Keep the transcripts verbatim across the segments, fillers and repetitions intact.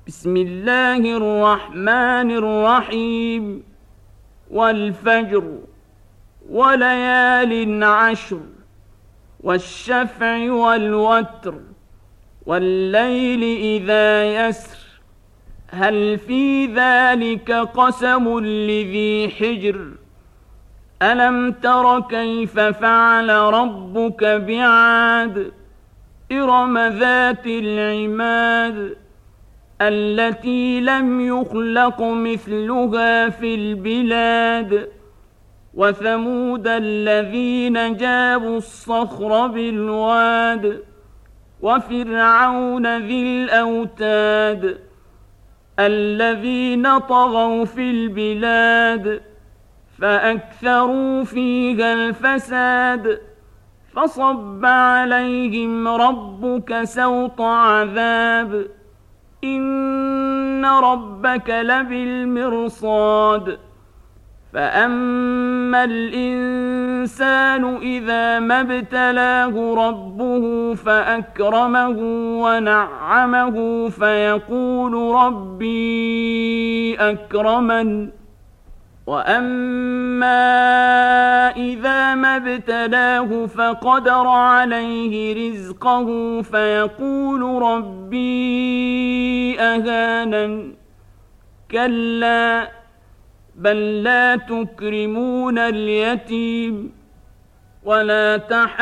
بسم الله الرحمن الرحيم والفجر وليال عشر والشفع والوتر والليل إذا يسر هل في ذلك قسم لذي حجر ألم تر كيف فعل ربك بعاد إرم ذات العماد التي لم يخلق مثلها في البلاد وثمود الذين جابوا الصخر بالواد وفرعون ذي الأوتاد الذين طغوا في البلاد فأكثروا فيها الفساد فصب عليهم ربك سوط عذاب إن ربك لبالمرصاد فأما الإنسان إذا ما ابتلاه ربه فأكرمه ونعمه فيقول ربي أكرمن وأما إذا ما ابتلاه فقدر عليه رزقه فيقول ربي أهانن كلا بل لا تكرمون اليتيم ولا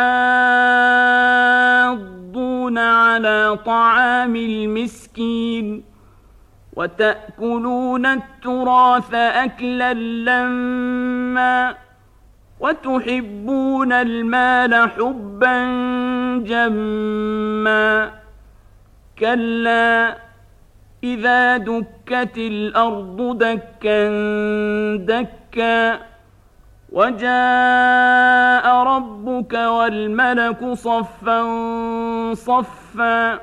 تحاضون على طعام المسكين وتأكلون التراث أكلا لما وتحبون المال حبا جما كلا إذا دكت الأرض دكا دكا وجاء ربك والملك صفا صفا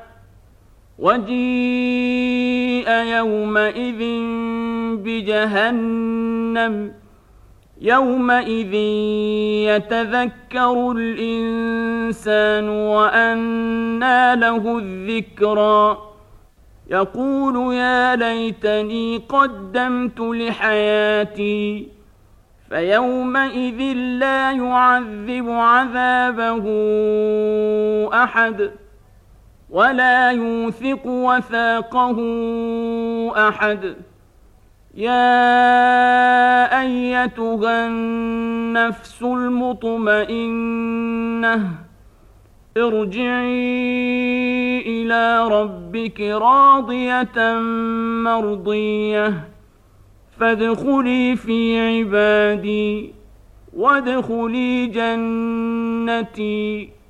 وجيء يومئذ بجهنم يومئذ يتذكر الإنسان وأنى له الذكرى يقول يا ليتني قدمت لحياتي فيومئذ لا يعذب عذابه أحد ولا يوثق وثاقه أحد يا أيتها النفس المطمئنة ارجعي إلى ربك راضية مرضية فادخلي في عبادي وادخلي جنتي.